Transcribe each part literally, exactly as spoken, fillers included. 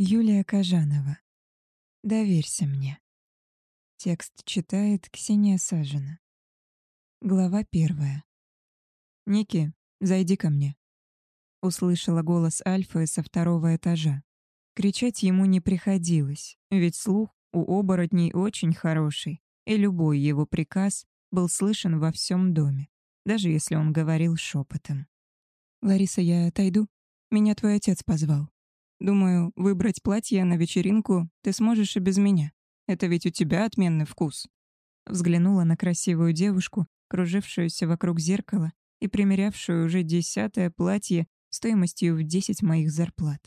Юлия Кожанова. «Доверься мне». Текст читает Ксения Сажина. Глава первая. «Ники, зайди ко мне», — услышала голос Альфы со второго этажа. Кричать ему не приходилось, ведь слух у оборотней очень хороший, и любой его приказ был слышен во всем доме, даже если он говорил шепотом. «Лариса, я отойду. Меня твой отец позвал. Думаю, выбрать платье на вечеринку ты сможешь и без меня. Это ведь у тебя отменный вкус». Взглянула на красивую девушку, кружившуюся вокруг зеркала и примерявшую уже десятое платье стоимостью в десять моих зарплат.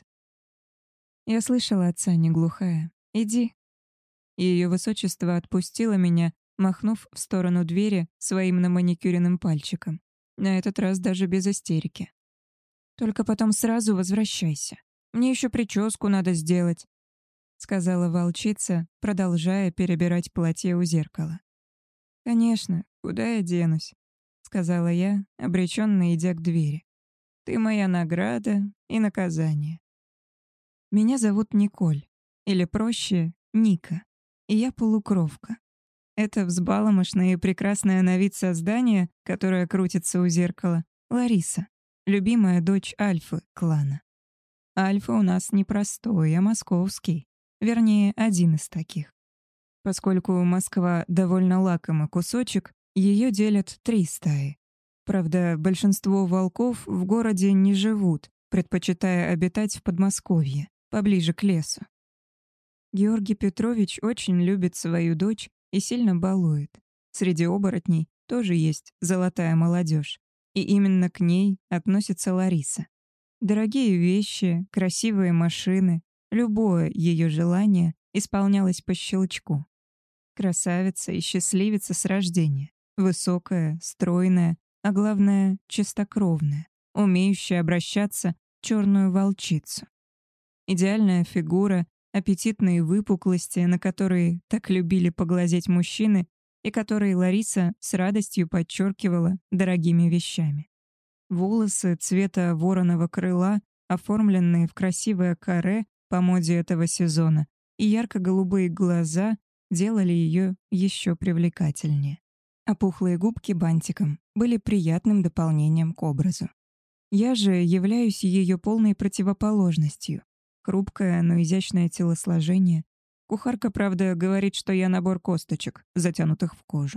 «Я слышала отца, не глухая. Иди». Ее высочество отпустило меня, махнув в сторону двери своим наманикюренным пальчиком. На этот раз даже без истерики. «Только потом сразу возвращайся. Мне еще прическу надо сделать», — сказала волчица, продолжая перебирать платье у зеркала. «Конечно, куда я денусь», — сказала я, обреченно идя к двери. «Ты моя награда и наказание». Меня зовут Николь, или проще Ника, и я полукровка. Это взбаломошное и прекрасное на вид создание, которое крутится у зеркала, Лариса, любимая дочь Альфы клана. Альфа у нас не простой, а московский, вернее, один из таких. Поскольку Москва довольно лакомый кусочек, ее делят три стаи. Правда, большинство волков в городе не живут, предпочитая обитать в Подмосковье, поближе к лесу. Георгий Петрович очень любит свою дочь и сильно балует. Среди оборотней тоже есть золотая молодежь, и именно к ней относится Лариса. Дорогие вещи, красивые машины, любое ее желание исполнялось по щелчку. Красавица и счастливица с рождения, высокая, стройная, а главное, чистокровная, умеющая обращаться в черную волчицу. Идеальная фигура, аппетитные выпуклости, на которые так любили поглазеть мужчины, и которые Лариса с радостью подчеркивала дорогими вещами. Волосы цвета вороного крыла, оформленные в красивое каре по моде этого сезона, и ярко-голубые глаза делали ее еще привлекательнее. А пухлые губки бантиком были приятным дополнением к образу. Я же являюсь ее полной противоположностью. Хрупкое, но изящное телосложение. Кухарка, правда, говорит, что я набор косточек, затянутых в кожу.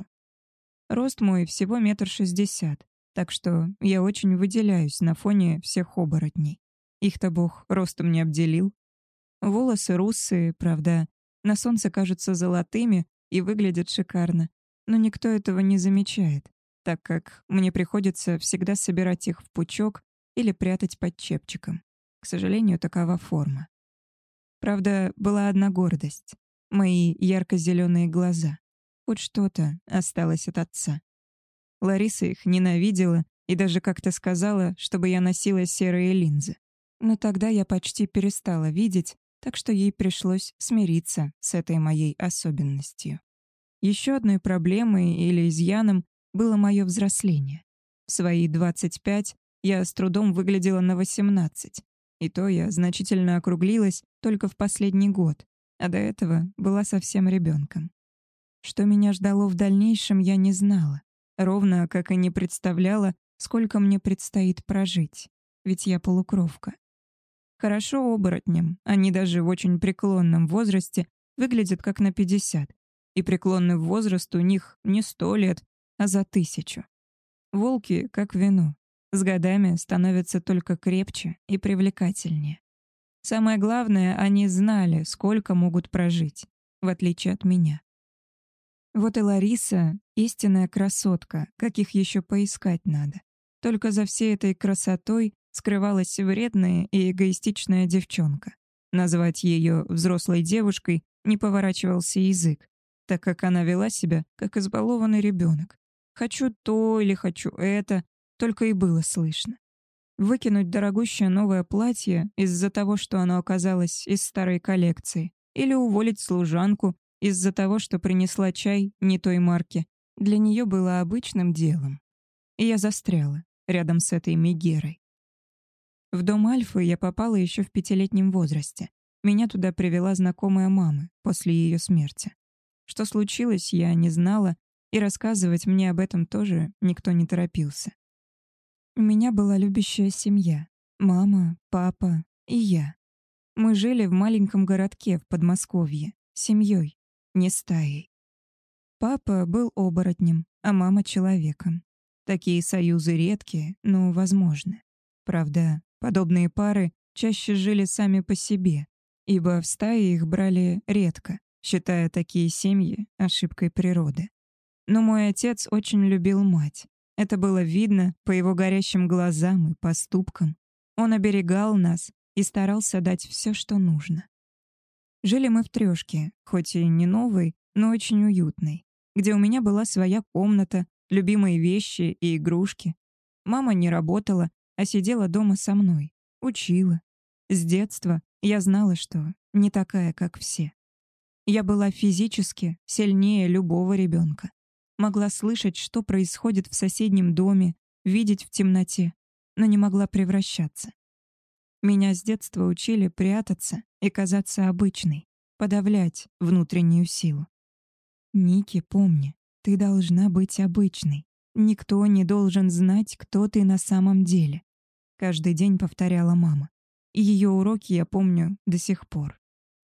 Рост мой всего метр шестьдесят, так что я очень выделяюсь на фоне всех оборотней. Их-то Бог ростом не обделил. Волосы русые, правда, на солнце кажутся золотыми и выглядят шикарно, но никто этого не замечает, так как мне приходится всегда собирать их в пучок или прятать под чепчиком. К сожалению, такова форма. Правда, была одна гордость — мои ярко-зеленые глаза. Хоть что-то осталось от отца. Лариса их ненавидела и даже как-то сказала, чтобы я носила серые линзы. Но тогда я почти перестала видеть, так что ей пришлось смириться с этой моей особенностью. Еще одной проблемой или изъяном было мое взросление. В свои двадцать пять я с трудом выглядела на восемнадцать, и то я значительно округлилась только в последний год, а до этого была совсем ребенком. Что меня ждало в дальнейшем, я не знала, ровно как и не представляла, сколько мне предстоит прожить, ведь я полукровка. Хорошо оборотням, они даже в очень преклонном возрасте выглядят как на пятьдесят, и преклонный возраст у них не сто лет, а за тысячу. Волки, как вино, с годами становятся только крепче и привлекательнее. Самое главное, они знали, сколько могут прожить, в отличие от меня. Вот и Лариса — истинная красотка, каких еще поискать надо. Только за всей этой красотой скрывалась вредная и эгоистичная девчонка. Назвать ее взрослой девушкой не поворачивался язык, так как она вела себя, как избалованный ребенок. «Хочу то» или «хочу это», только и было слышно. Выкинуть дорогущее новое платье из-за того, что оно оказалось из старой коллекции, или уволить служанку из-за того, что принесла чай не той марки, для нее было обычным делом. И я застряла рядом с этой Мегерой. В дом Альфы я попала еще в пятилетнем возрасте, Меня туда привела знакомая мамы после ее смерти. Что случилось, я не знала, и рассказывать мне об этом тоже никто не торопился. У меня была любящая семья. Мама, папа и я. Мы жили в маленьком городке в Подмосковье, семьей, не стаей. Папа был оборотнем, а мама — человеком. Такие союзы редкие, но возможны. Правда, подобные пары чаще жили сами по себе, ибо в стае их брали редко, считая такие семьи ошибкой природы. Но мой отец очень любил мать. Это было видно по его горящим глазам и поступкам. Он оберегал нас и старался дать все, что нужно. Жили мы в трёшке, хоть и не новой, но очень уютной, где у меня была своя комната, любимые вещи и игрушки. Мама не работала, а сидела дома со мной, учила. С детства я знала, что не такая, как все. Я была физически сильнее любого ребенка. Могла слышать, что происходит в соседнем доме, видеть в темноте, но не могла превращаться. Меня с детства учили прятаться и казаться обычной, подавлять внутреннюю силу. «Ники, помни, ты должна быть обычной. Никто не должен знать, кто ты на самом деле», — каждый день повторяла мама. И ее уроки я помню до сих пор.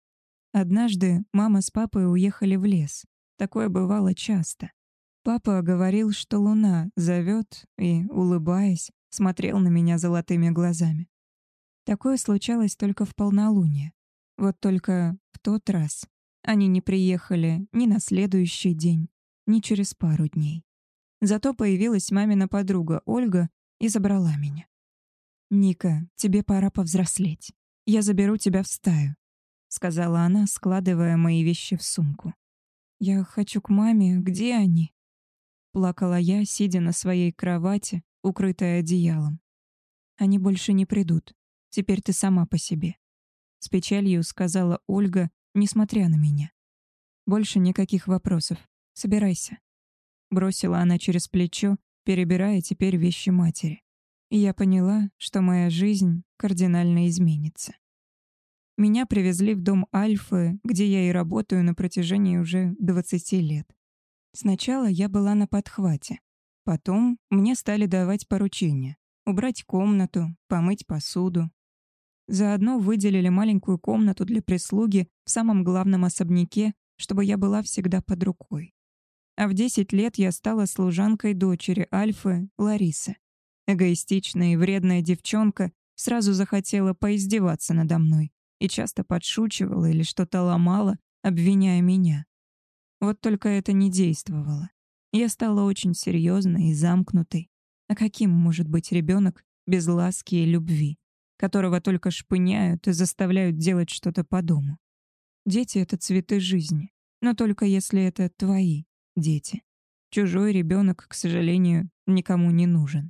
Однажды мама с папой уехали в лес. Такое бывало часто. Папа говорил, что луна зовет, и, улыбаясь, смотрел на меня золотыми глазами. Такое случалось только в полнолуние. Вот только в тот раз они не приехали ни на следующий день, ни через пару дней. Зато появилась мамина подруга Ольга и забрала меня. «Ника, тебе пора повзрослеть. Я заберу тебя в стаю», — сказала она, складывая мои вещи в сумку. «Я хочу к маме. Где они?» Плакала я, сидя на своей кровати, укрытая одеялом. «Они больше не придут. Теперь ты сама по себе», — с печалью сказала Ольга, несмотря на меня. «Больше никаких вопросов. Собирайся», — бросила она через плечо, перебирая теперь вещи матери. И я поняла, что моя жизнь кардинально изменится. Меня привезли в дом Альфы, где я и работаю на протяжении уже двадцати лет. Сначала я была на подхвате. Потом мне стали давать поручения: убрать комнату, помыть посуду. Заодно выделили маленькую комнату для прислуги в самом главном особняке, чтобы я была всегда под рукой. А в десять лет я стала служанкой дочери Альфы, Ларисы. Эгоистичная и вредная девчонка сразу захотела поиздеваться надо мной и часто подшучивала или что-то ломала, обвиняя меня. Вот только это не действовало. Я стала очень серьезной и замкнутой. А каким может быть ребенок без ласки и любви, которого только шпыняют и заставляют делать что-то по дому? Дети — это цветы жизни, но только если это твои дети. Чужой ребенок, к сожалению, никому не нужен.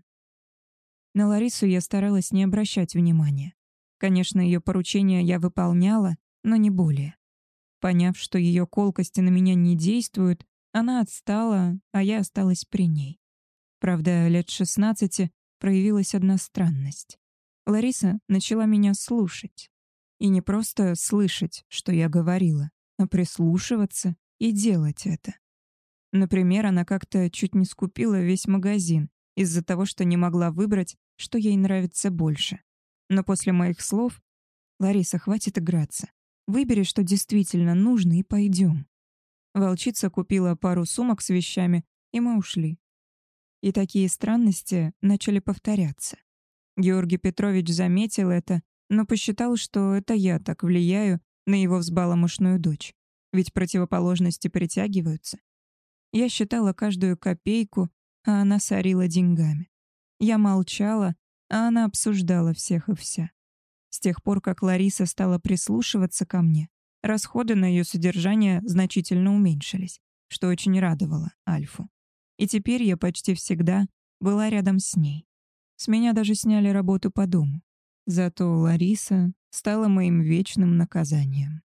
На Ларису я старалась не обращать внимания. Конечно, ее поручения я выполняла, но не более. Поняв, что ее колкости на меня не действуют, она отстала, а я осталась при ней. Правда, лет шестнадцати проявилась одна странность. Лариса начала меня слушать. И не просто слышать, что я говорила, а прислушиваться и делать это. Например, она как-то чуть не скупила весь магазин из-за того, что не могла выбрать, что ей нравится больше. Но после моих слов: «Лариса, хватит играться. Выбери, что действительно нужно, и пойдем». Волчица купила пару сумок с вещами, и мы ушли. И такие странности начали повторяться. Георгий Петрович заметил это, но посчитал, что это я так влияю на его взбаламошную дочь. Ведь противоположности притягиваются. Я считала каждую копейку, а она сорила деньгами. Я молчала, а она обсуждала всех и вся. С тех пор, как Лариса стала прислушиваться ко мне, расходы на ее содержание значительно уменьшились, что очень радовало Альфу. И теперь я почти всегда была рядом с ней. С меня даже сняли работу по дому. Зато Лариса стала моим вечным наказанием.